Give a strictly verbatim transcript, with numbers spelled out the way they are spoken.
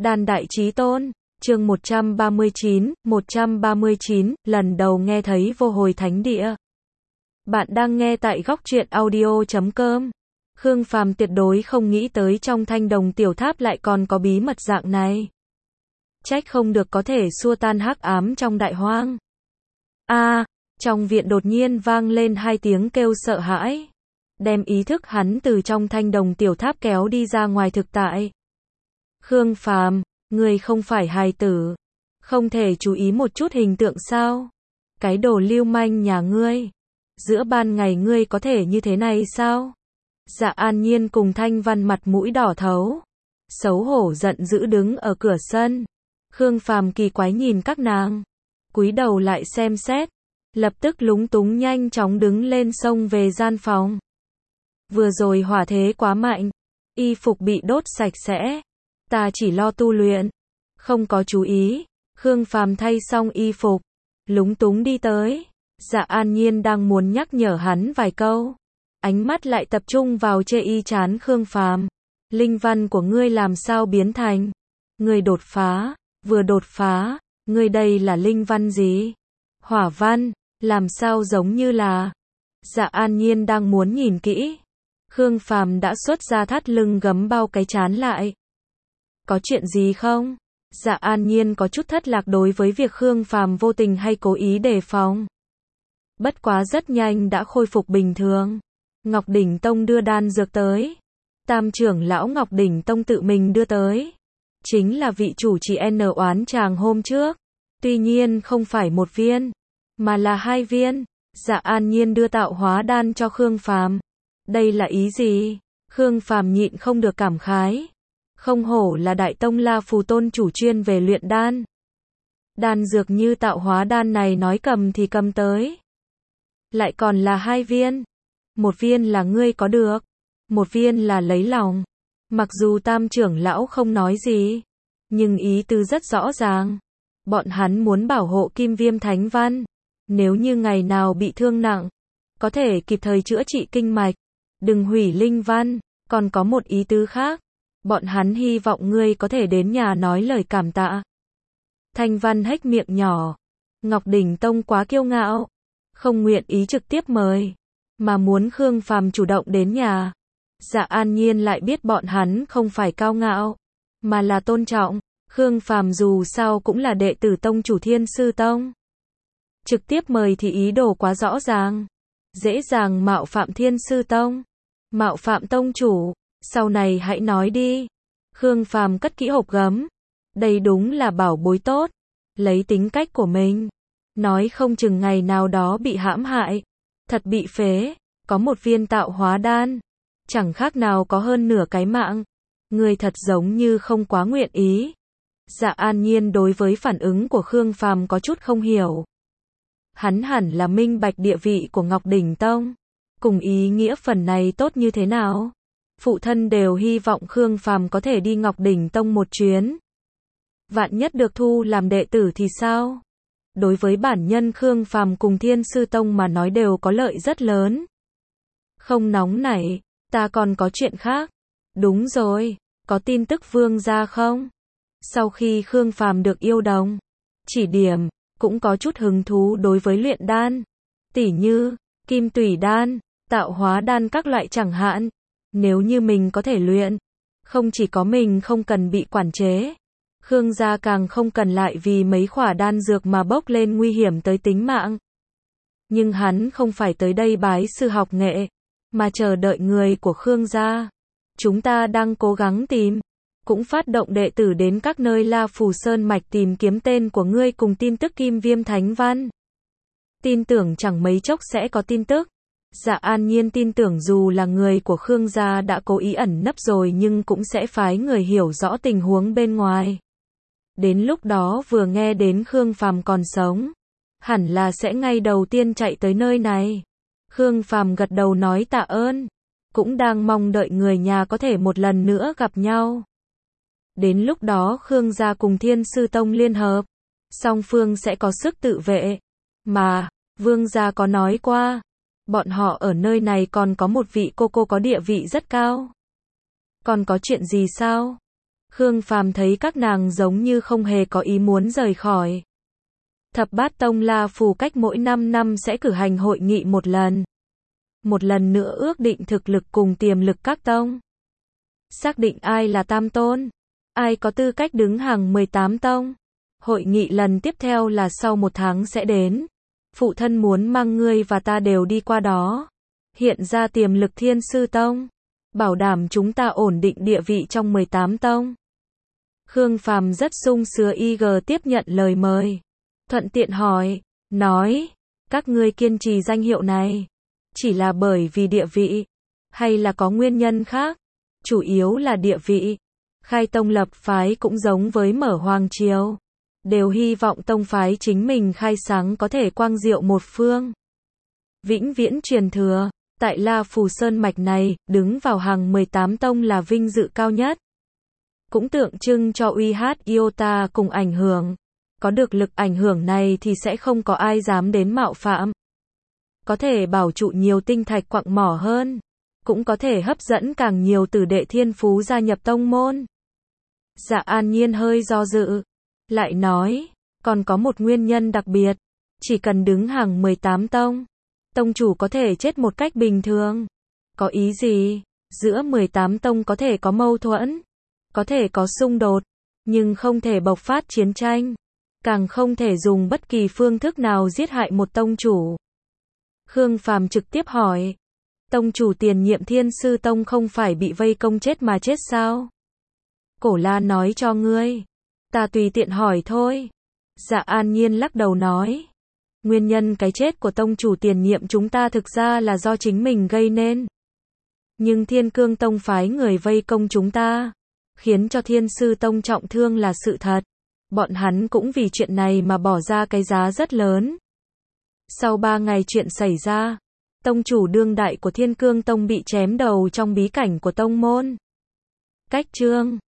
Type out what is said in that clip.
Đan Đại Chí Tôn, chương một trăm ba mươi chín, một trăm ba mươi chín, lần đầu nghe thấy vô hồi thánh địa. Bạn đang nghe tại góc truyện audio chấm com. Khương Phàm tuyệt đối không nghĩ tới trong Thanh Đồng Tiểu Tháp lại còn có bí mật dạng này. Trách không được có thể xua tan hắc ám trong đại hoang. A, à, trong viện đột nhiên vang lên hai tiếng kêu sợ hãi, đem ý thức hắn từ trong Thanh Đồng Tiểu Tháp kéo đi ra ngoài thực tại. Khương Phàm, ngươi không phải hài tử, không thể chú ý một chút hình tượng sao? Cái đồ lưu manh nhà ngươi, giữa ban ngày ngươi có thể như thế này sao? Dạ An Nhiên cùng Thanh Văn mặt mũi đỏ thấu, xấu hổ giận dữ đứng ở cửa sân. Khương Phàm kỳ quái nhìn các nàng, cúi đầu lại xem xét, lập tức lúng túng nhanh chóng đứng lên xông về gian phòng. Vừa rồi hỏa thế quá mạnh, y phục bị đốt sạch sẽ, ta chỉ lo tu luyện, không có chú ý. Khương Phàm thay xong y phục, lúng túng đi tới. Dạ An Nhiên đang muốn nhắc nhở hắn vài câu, ánh mắt lại tập trung vào chê y chán Khương Phàm. Linh văn của ngươi làm sao biến thành? Ngươi đột phá, vừa đột phá, ngươi đây là linh văn gì? Hỏa văn, làm sao giống như là... Dạ An Nhiên đang muốn nhìn kỹ, Khương Phàm đã xuất ra thắt lưng gấm bao cái chán lại. Có chuyện gì không? Dạ An Nhiên có chút thất lạc đối với việc Khương Phàm vô tình hay cố ý đề phòng. Bất quá rất nhanh đã khôi phục bình thường. Ngọc Đỉnh Tông đưa đan dược tới. Tam trưởng lão Ngọc Đỉnh Tông tự mình đưa tới. Chính là vị chủ trì N oán chàng hôm trước. Tuy nhiên không phải một viên, mà là hai viên. Dạ An Nhiên đưa tạo hóa đan cho Khương Phàm. Đây là ý gì? Khương Phàm nhịn không được cảm khái. Không hổ là Đại Tông La Phù Tôn chủ chuyên về luyện đan. Đan dược như tạo hóa đan này nói cầm thì cầm tới. Lại còn là hai viên. Một viên là ngươi có được, một viên là lấy lòng. Mặc dù tam trưởng lão không nói gì, nhưng ý tứ rất rõ ràng. Bọn hắn muốn bảo hộ Kim Viêm Thánh Văn. Nếu như ngày nào bị thương nặng, có thể kịp thời chữa trị kinh mạch. Đừng hủy linh văn. Còn có một ý tứ khác. Bọn hắn hy vọng ngươi có thể đến nhà nói lời cảm tạ. Thanh Văn hếch miệng nhỏ. Ngọc Đỉnh Tông quá kiêu ngạo, không nguyện ý trực tiếp mời, mà muốn Khương Phàm chủ động đến nhà. Dạ An Nhiên lại biết bọn hắn không phải cao ngạo, mà là tôn trọng. Khương Phàm dù sao cũng là đệ tử tông chủ Thiên Sư Tông. Trực tiếp mời thì ý đồ quá rõ ràng, dễ dàng mạo phạm Thiên Sư Tông, mạo phạm tông chủ. Sau này hãy nói đi. Khương Phàm cất kỹ hộp gấm. Đây đúng là bảo bối tốt. Lấy tính cách của mình, nói không chừng ngày nào đó bị hãm hại, thật bị phế. Có một viên tạo hóa đan, chẳng khác nào có hơn nửa cái mạng. Người thật giống như không quá nguyện ý. Dạ An Nhiên đối với phản ứng của Khương Phàm có chút không hiểu. Hắn hẳn là minh bạch địa vị của Ngọc Đỉnh Tông, cùng ý nghĩa phần này tốt như thế nào. Phụ thân đều hy vọng Khương Phàm có thể đi Ngọc Đỉnh Tông một chuyến. Vạn nhất được thu làm đệ tử thì sao? Đối với bản nhân Khương Phàm cùng Thiên Sư Tông mà nói đều có lợi rất lớn. Không nóng nảy, ta còn có chuyện khác. Đúng rồi, có tin tức Vương gia không? Sau khi Khương Phàm được yêu đồng, chỉ điểm, cũng có chút hứng thú đối với luyện đan. Tỉ như, kim tủy đan, tạo hóa đan các loại chẳng hạn. Nếu như mình có thể luyện, không chỉ có mình không cần bị quản chế, Khương gia càng không cần lại vì mấy khỏa đan dược mà bốc lên nguy hiểm tới tính mạng. Nhưng hắn không phải tới đây bái sư học nghệ, mà chờ đợi người của Khương gia. Chúng ta đang cố gắng tìm, cũng phát động đệ tử đến các nơi La Phù Sơn Mạch tìm kiếm tên của ngươi cùng tin tức Kim Viêm Thánh Văn. Tin tưởng chẳng mấy chốc sẽ có tin tức. Dạ An Nhiên tin tưởng dù là người của Khương gia đã cố ý ẩn nấp rồi nhưng cũng sẽ phái người hiểu rõ tình huống bên ngoài. Đến lúc đó vừa nghe đến Khương Phàm còn sống, hẳn là sẽ ngay đầu tiên chạy tới nơi này. Khương Phàm gật đầu nói tạ ơn, cũng đang mong đợi người nhà có thể một lần nữa gặp nhau. Đến lúc đó Khương gia cùng Thiên Sư Tông liên hợp, song phương sẽ có sức tự vệ. Mà, Vương gia có nói qua, bọn họ ở nơi này còn có một vị cô cô có địa vị rất cao. Còn có chuyện gì sao? Khương Phàm thấy các nàng giống như không hề có ý muốn rời khỏi. Thập Bát Tông La Phù cách mỗi năm năm sẽ cử hành hội nghị một lần. Một lần nữa ước định thực lực cùng tiềm lực các tông. Xác định ai là tam tôn, ai có tư cách đứng hàng mười tám tông. Hội nghị lần tiếp theo là sau một tháng sẽ đến. Phụ thân muốn mang ngươi và ta đều đi qua đó. Hiện ra tiềm lực Thiên Sư Tông. Bảo đảm chúng ta ổn định địa vị trong mười tám tông. Khương Phàm rất sung sướng y gờ tiếp nhận lời mời. Thuận tiện hỏi, nói, các ngươi kiên trì danh hiệu này, chỉ là bởi vì địa vị, hay là có nguyên nhân khác? Chủ yếu là địa vị. Khai tông lập phái cũng giống với mở hoàng triều. Đều hy vọng tông phái chính mình khai sáng có thể quang diệu một phương. Vĩnh viễn truyền thừa, tại La Phù Sơn mạch này, đứng vào hàng mười tám tông là vinh dự cao nhất. Cũng tượng trưng cho uy hát Iota cùng ảnh hưởng. Có được lực ảnh hưởng này thì sẽ không có ai dám đến mạo phạm. Có thể bảo trụ nhiều tinh thạch quặng mỏ hơn. Cũng có thể hấp dẫn càng nhiều tử đệ thiên phú gia nhập tông môn. Dạ An Nhiên hơi do dự. Lại nói, còn có một nguyên nhân đặc biệt. Chỉ cần đứng hàng mười tám tông, tông chủ có thể chết một cách bình thường. Có ý gì? Giữa mười tám tông có thể có mâu thuẫn, có thể có xung đột, nhưng không thể bộc phát chiến tranh. Càng không thể dùng bất kỳ phương thức nào giết hại một tông chủ. Khương Phàm trực tiếp hỏi. Tông chủ tiền nhiệm Thiên Sư Tông không phải bị vây công chết mà chết sao? Cổ La nói cho ngươi. Ta tùy tiện hỏi thôi. Dạ An Nhiên lắc đầu nói. Nguyên nhân cái chết của tông chủ tiền nhiệm chúng ta thực ra là do chính mình gây nên. Nhưng Thiên Cương Tông phái người vây công chúng ta, khiến cho Thiên Sư Tông trọng thương là sự thật. Bọn hắn cũng vì chuyện này mà bỏ ra cái giá rất lớn. Sau ba ngày chuyện xảy ra, tông chủ đương đại của Thiên Cương Tông bị chém đầu trong bí cảnh của tông môn. Cách chương